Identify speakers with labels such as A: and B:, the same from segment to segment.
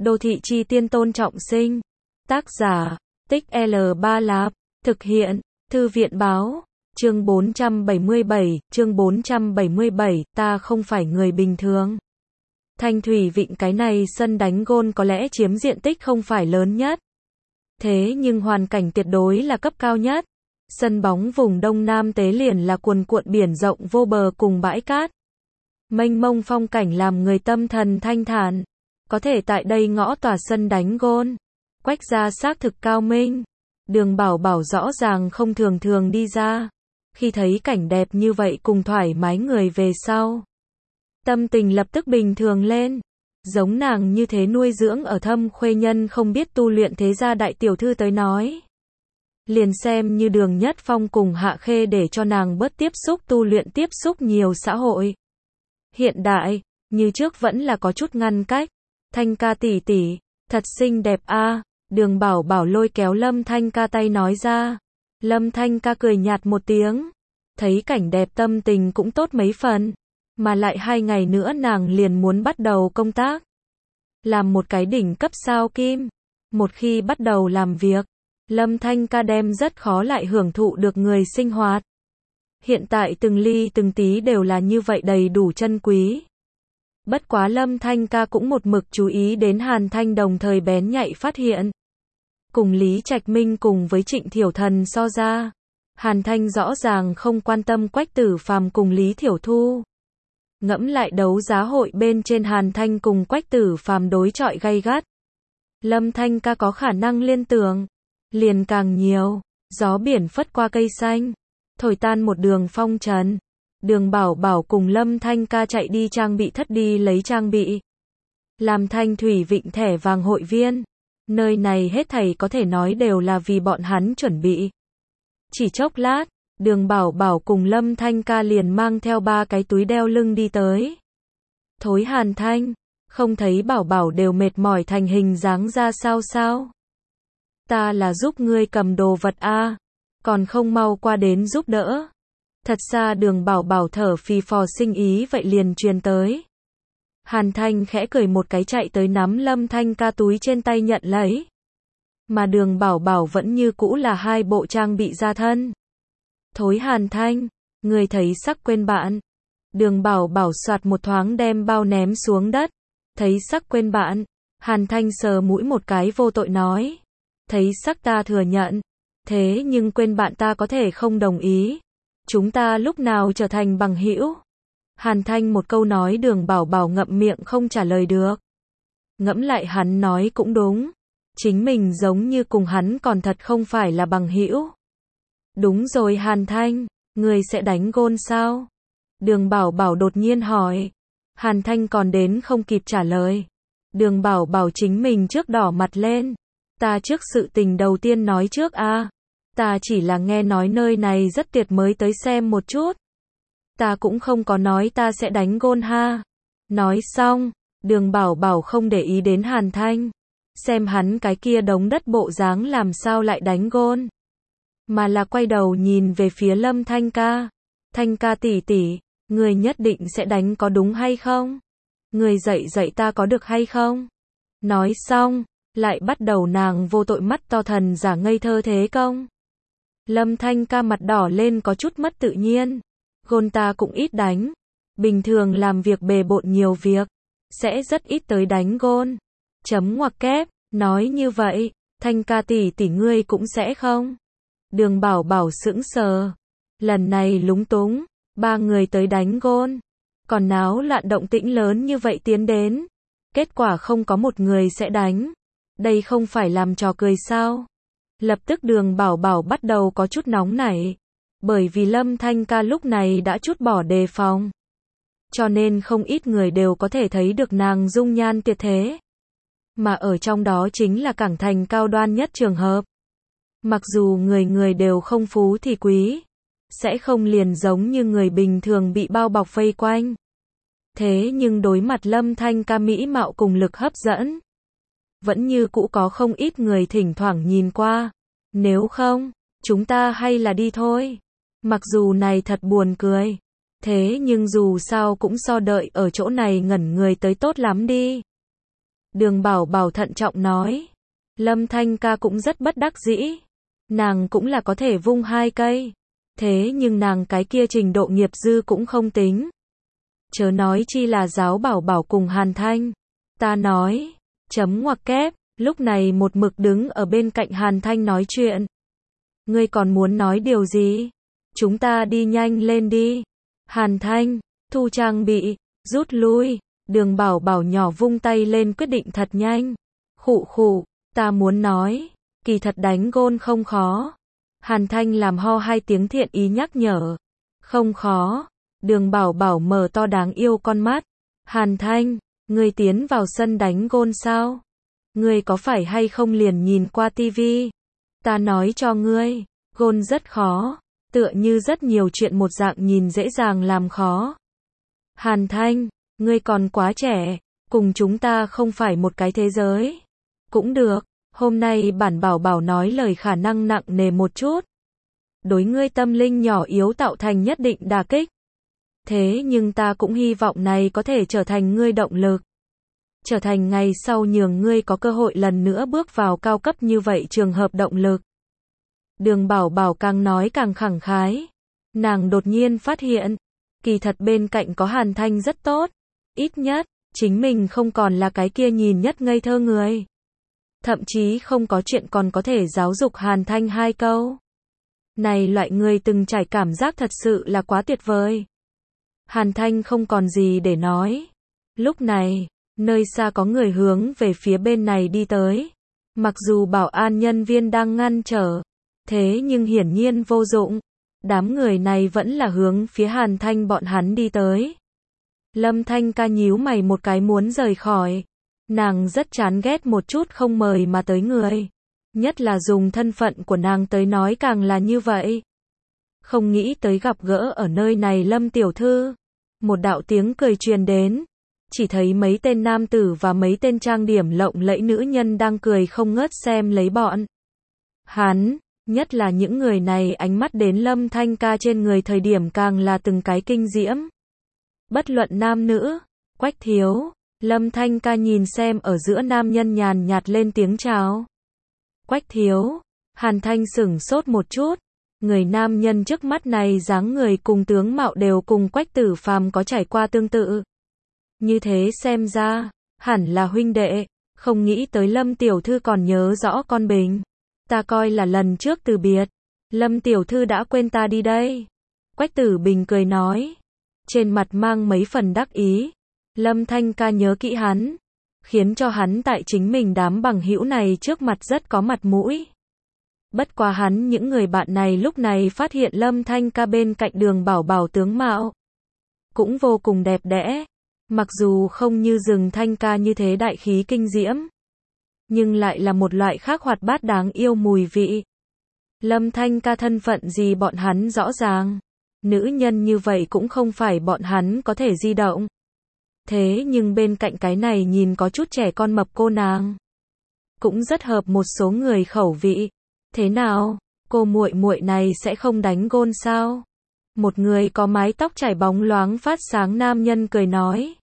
A: Đô thị chi tiên Tôn Trọng Sinh. Tác giả, Tích L3 Lạp. Thực hiện, Thư viện báo. Chương 477, ta không phải người bình thường. Thanh Thủy Vịnh cái này sân đánh gôn có lẽ chiếm diện tích không phải lớn nhất. Thế nhưng hoàn cảnh tuyệt đối là cấp cao nhất. Sân bóng vùng Đông Nam Tế liền là cuồn cuộn biển rộng vô bờ cùng bãi cát. Mênh mông phong cảnh làm người tâm thần thanh thản. Có thể tại đây ngõ tòa sân đánh gôn. Quách gia xác thực cao minh. Đường Bảo Bảo rõ ràng không thường đi ra. Khi thấy cảnh đẹp như vậy cùng thoải mái người về sau. Tâm tình lập tức bình thường lên. Giống nàng như thế nuôi dưỡng ở thâm khuê nhân không biết tu luyện thế gia đại tiểu thư tới nói. Liền xem như Đường Nhất Phong cùng Hạ Khê để cho nàng bớt tiếp xúc tu luyện tiếp xúc nhiều xã hội. Hiện đại, như trước vẫn là có chút ngăn cách. Thanh ca tỷ tỷ, thật xinh đẹp a. Đường Bảo Bảo lôi kéo Lâm Thanh ca tay nói ra. Lâm Thanh ca cười nhạt một tiếng. Thấy cảnh đẹp tâm tình cũng tốt mấy phần. Mà lại 2 ngày nữa nàng liền muốn bắt đầu công tác. Làm một cái đỉnh cấp sao kim. Một khi bắt đầu làm việc, Lâm Thanh ca đem rất khó lại hưởng thụ được người sinh hoạt. Hiện tại từng ly từng tí đều là như vậy đầy đủ chân quý. Bất quá Lâm Thanh ca cũng một mực chú ý đến Hàn Thanh đồng thời bén nhạy phát hiện. Cùng Lý Trạch Minh cùng với Trịnh Thiểu Thần so ra, Hàn Thanh rõ ràng không quan tâm Quách Tử Phàm cùng Lý Thiểu Thu. Ngẫm lại đấu giá hội bên trên Hàn Thanh cùng Quách Tử Phàm đối chọi gay gắt. Lâm Thanh ca có khả năng liên tưởng, liền càng nhiều, gió biển phất qua cây xanh, thổi tan một đường phong trần. Đường Bảo Bảo cùng Lâm Thanh ca chạy đi trang bị thất đi lấy trang bị. Làm Thanh Thủy Vịnh thẻ vàng hội viên. Nơi này hết thảy có thể nói đều là vì bọn hắn chuẩn bị. Chỉ chốc lát, Đường Bảo Bảo cùng Lâm Thanh ca liền mang theo 3 cái túi đeo lưng đi tới. Thối Hàn Thanh, không thấy Bảo Bảo đều mệt mỏi thành hình dáng ra sao? Ta là giúp ngươi cầm đồ vật a, còn không mau qua đến giúp đỡ. Thật xa Đường Bảo Bảo thở phì phò sinh ý vậy liền truyền tới. Hàn Thanh khẽ cười một cái chạy tới nắm Lâm Thanh ca túi trên tay nhận lấy. Mà Đường Bảo Bảo vẫn như cũ là 2 bộ trang bị ra thân. Thối Hàn Thanh, người thấy sắc quên bạn. Đường Bảo Bảo soạt một thoáng đem bao ném xuống đất. Thấy sắc quên bạn. Hàn Thanh sờ mũi một cái vô tội nói. Thấy sắc ta thừa nhận. Thế nhưng quên bạn ta có thể không đồng ý. Chúng ta lúc nào trở thành bằng hữu? Hàn Thanh một câu nói Đường Bảo Bảo ngậm miệng không trả lời được. Ngẫm lại hắn nói cũng đúng. Chính mình giống như cùng hắn còn thật không phải là bằng hữu. Đúng rồi Hàn Thanh, người sẽ đánh gôn sao? Đường Bảo Bảo đột nhiên hỏi. Hàn Thanh còn đến không kịp trả lời. Đường Bảo Bảo chính mình trước đỏ mặt lên. Ta trước sự tình đầu tiên nói trước a. Ta chỉ là nghe nói nơi này rất tuyệt mới tới xem một chút. Ta cũng không có nói ta sẽ đánh gôn ha. Nói xong, Đường Bảo Bảo không để ý đến Hàn Thanh. Xem hắn cái kia đống đất bộ dáng làm sao lại đánh gôn. Mà là quay đầu nhìn về phía Lâm Thanh ca. Thanh ca tỷ tỷ, người nhất định sẽ đánh có đúng hay không? Người dạy ta có được hay không? Nói xong, lại bắt đầu nàng vô tội mắt to thần giả ngây thơ thế công. Lâm Thanh ca mặt đỏ lên có chút mất tự nhiên. Gôn ta cũng ít đánh. Bình thường làm việc bề bộn nhiều việc. Sẽ rất ít tới đánh gôn. Chấm ngoặc kép. Nói như vậy, Thanh ca tỷ tỷ ngươi cũng sẽ không? Đường Bảo Bảo sững sờ. Lần này lúng túng. 3 người tới đánh gôn. Còn náo loạn động tĩnh lớn như vậy tiến đến. Kết quả không có một người sẽ đánh. Đây không phải làm trò cười sao? Lập tức Đường Bảo Bảo bắt đầu có chút nóng nảy. Bởi vì Lâm Thanh ca lúc này đã chút bỏ đề phòng. Cho nên không ít người đều có thể thấy được nàng dung nhan tuyệt thế. Mà ở trong đó chính là cảng thành cao đoan nhất trường hợp. Mặc dù người đều không phú thì quý. Sẽ không liền giống như người bình thường bị bao bọc vây quanh. Thế nhưng đối mặt Lâm Thanh ca mỹ mạo cùng lực hấp dẫn. Vẫn như cũ có không ít người thỉnh thoảng nhìn qua. Nếu không, chúng ta hay là đi thôi. Mặc dù này thật buồn cười. Thế nhưng dù sao cũng so đợi ở chỗ này ngẩn người tới tốt lắm đi. Đường Bảo Bảo thận trọng nói. Lâm Thanh ca cũng rất bất đắc dĩ. Nàng cũng là có thể vung 2 cây. Thế nhưng nàng cái kia trình độ nghiệp dư cũng không tính. Chớ nói chi là giáo Bảo Bảo cùng Hàn Thanh. Ta nói, chấm ngoặc kép, lúc này một mực đứng ở bên cạnh Hàn Thanh nói chuyện. Ngươi còn muốn nói điều gì? Chúng ta đi nhanh lên đi. Hàn Thanh, thu trang bị, rút lui. Đường Bảo Bảo nhỏ vung tay lên quyết định thật nhanh. Khụ khụ, ta muốn nói, kỳ thật đánh gôn không khó. Hàn Thanh làm ho 2 tiếng thiện ý nhắc nhở. Không khó. Đường Bảo Bảo mở to đáng yêu con mắt. Hàn Thanh, ngươi tiến vào sân đánh gôn sao? Ngươi có phải hay không liền nhìn qua tivi? Ta nói cho ngươi, gôn rất khó, tựa như rất nhiều chuyện một dạng nhìn dễ dàng làm khó. Hàn Thanh, ngươi còn quá trẻ, cùng chúng ta không phải một cái thế giới. Cũng được, hôm nay bản Bảo Bảo nói lời khả năng nặng nề một chút. Đối ngươi tâm linh nhỏ yếu tạo thành nhất định đả kích. Thế nhưng ta cũng hy vọng này có thể trở thành ngươi động lực. Trở thành ngày sau nhường ngươi có cơ hội lần nữa bước vào cao cấp như vậy trường hợp động lực. Đường Bảo Bảo càng nói càng khẳng khái. Nàng đột nhiên phát hiện, kỳ thật bên cạnh có Hàn Thanh rất tốt. Ít nhất, chính mình không còn là cái kia nhìn nhất ngây thơ người. Thậm chí không có chuyện còn có thể giáo dục Hàn Thanh 2 câu. Này loại người từng trải cảm giác thật sự là quá tuyệt vời. Hàn Thanh không còn gì để nói. Lúc này, nơi xa có người hướng về phía bên này đi tới. Mặc dù bảo an nhân viên đang ngăn trở, thế nhưng hiển nhiên vô dụng. Đám người này vẫn là hướng phía Hàn Thanh bọn hắn đi tới. Lâm Thanh ca nhíu mày một cái muốn rời khỏi. Nàng rất chán ghét một chút không mời mà tới người. Nhất là dùng thân phận của nàng tới nói càng là như vậy. Không nghĩ tới gặp gỡ ở nơi này Lâm tiểu thư. Một đạo tiếng cười truyền đến. Chỉ thấy mấy tên nam tử và mấy tên trang điểm lộng lẫy nữ nhân đang cười không ngớt xem lấy bọn hắn. Nhất là những người này ánh mắt đến Lâm Thanh ca trên người thời điểm càng là từng cái kinh diễm. Bất luận nam nữ, Quách thiếu, Lâm Thanh ca nhìn xem ở giữa nam nhân nhàn nhạt lên tiếng chào. Quách thiếu, Hàn Thanh sửng sốt một chút. Người nam nhân trước mắt này dáng người cùng tướng mạo đều cùng Quách Tử Phàm có trải qua tương tự. Như thế xem ra, hẳn là huynh đệ, không nghĩ tới Lâm tiểu thư còn nhớ rõ con Bình. Ta coi là lần trước từ biệt, Lâm tiểu thư đã quên ta đi đây. Quách Tử Bình cười nói, trên mặt mang mấy phần đắc ý. Lâm Thanh ca nhớ kỹ hắn, khiến cho hắn tại chính mình đám bằng hữu này trước mặt rất có mặt mũi. Bất quá hắn những người bạn này lúc này phát hiện Lâm Thanh ca bên cạnh Đường Bảo Bảo tướng mạo cũng vô cùng đẹp đẽ. Mặc dù không như rừng Thanh ca như thế đại khí kinh diễm, nhưng lại là một loại khác hoạt bát đáng yêu mùi vị. Lâm Thanh ca thân phận gì bọn hắn rõ ràng. Nữ nhân như vậy cũng không phải bọn hắn có thể di động. Thế nhưng bên cạnh cái này nhìn có chút trẻ con mập cô nàng, cũng rất hợp một số người khẩu vị. Thế nào, cô muội muội này sẽ không đánh gôn sao? Một người có mái tóc chảy bóng loáng phát sáng nam nhân cười nói.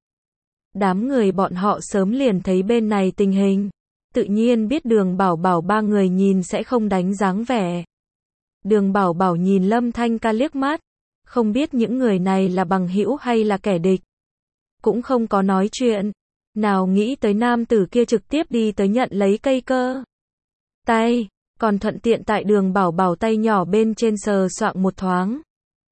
A: Đám người bọn họ sớm liền thấy bên này tình hình, tự nhiên biết Đường Bảo Bảo 3 người nhìn sẽ không đánh dáng vẻ. Đường Bảo Bảo nhìn Lâm Thanh ca liếc mắt, không biết những người này là bằng hữu hay là kẻ địch. Cũng không có nói chuyện, nào nghĩ tới nam tử kia trực tiếp đi tới nhận lấy cây cơ tay, còn thuận tiện tại Đường Bảo Bảo tay nhỏ bên trên sờ soạng một thoáng.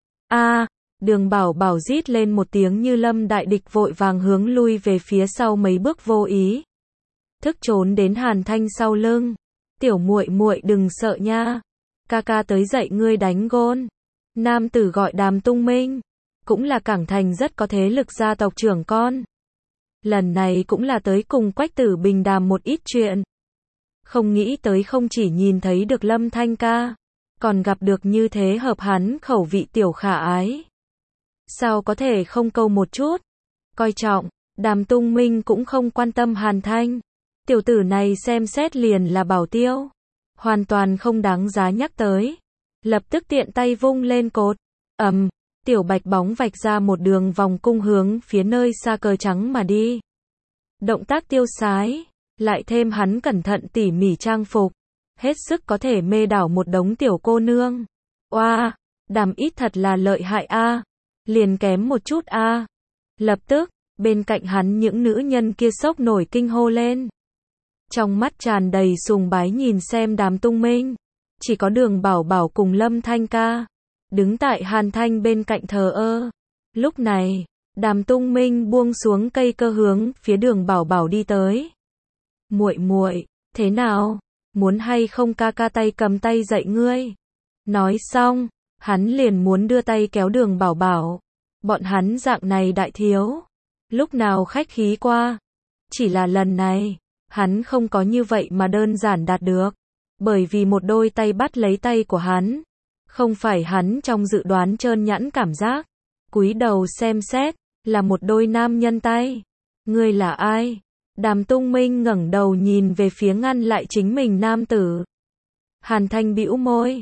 A: Đường Bảo Bảo rít lên một tiếng như lâm đại địch vội vàng hướng lui về phía sau mấy bước vô ý thức trốn đến Hàn Thanh sau lưng. Tiểu muội muội đừng sợ nha, ca ca tới dạy ngươi đánh gôn. Nam tử gọi Đàm Tung Minh, cũng là Cảng Thành rất có thế lực gia tộc trưởng con. Lần này cũng là tới cùng Quách Tử Bình đàm một ít chuyện. Không nghĩ tới không chỉ nhìn thấy được Lâm Thanh ca, còn gặp được như thế hợp hắn khẩu vị tiểu khả ái. Sao có thể không câu một chút coi trọng. Đàm Tung Minh cũng không quan tâm Hàn Thanh. Tiểu tử này xem xét liền là bảo tiêu, hoàn toàn không đáng giá nhắc tới. Lập tức tiện tay vung lên cột, tiểu bạch bóng vạch ra một đường vòng cung hướng phía nơi xa cờ trắng mà đi. Động tác tiêu sái, lại thêm hắn cẩn thận tỉ mỉ trang phục, hết sức có thể mê đảo một đống tiểu cô nương. Oa, Đàm Ít thật là lợi hại a, liền kém một chút a. Lập tức, bên cạnh hắn những nữ nhân kia sốc nổi kinh hô lên. Trong mắt tràn đầy sùng bái nhìn xem Đàm Tung Minh, chỉ có Đường Bảo Bảo cùng Lâm Thanh Ca đứng tại Hàn Thanh bên cạnh thờ ơ. Lúc này, Đàm Tung Minh buông xuống cây cơ hướng phía Đường Bảo Bảo đi tới. Muội muội, thế nào? Muốn hay không ca ca tay cầm tay dạy ngươi? Nói xong, hắn liền muốn đưa tay kéo Đường Bảo Bảo. Bọn hắn dạng này đại thiếu, lúc nào khách khí qua. Chỉ là lần này, hắn không có như vậy mà đơn giản đạt được. Bởi vì một đôi tay bắt lấy tay của hắn, không phải hắn trong dự đoán trơn nhẵn cảm giác. Cúi đầu xem xét, là một đôi nam nhân tay. Ngươi là ai? Đàm Tung Minh ngẩng đầu nhìn về phía ngăn lại chính mình nam tử. Hàn Thanh bĩu môi,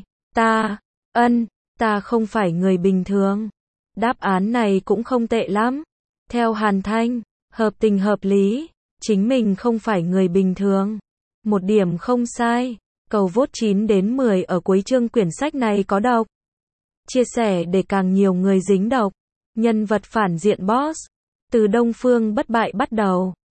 A: ta không phải người bình thường. Đáp án này cũng không tệ lắm. Theo Hàn Thanh, hợp tình hợp lý, chính mình không phải người bình thường. Một điểm không sai. Cầu vote 9 đến 10 ở cuối chương quyển sách này có độc. Chia sẻ để càng nhiều người dính độc. Nhân vật phản diện boss. Từ Đông Phương Bất Bại bắt đầu.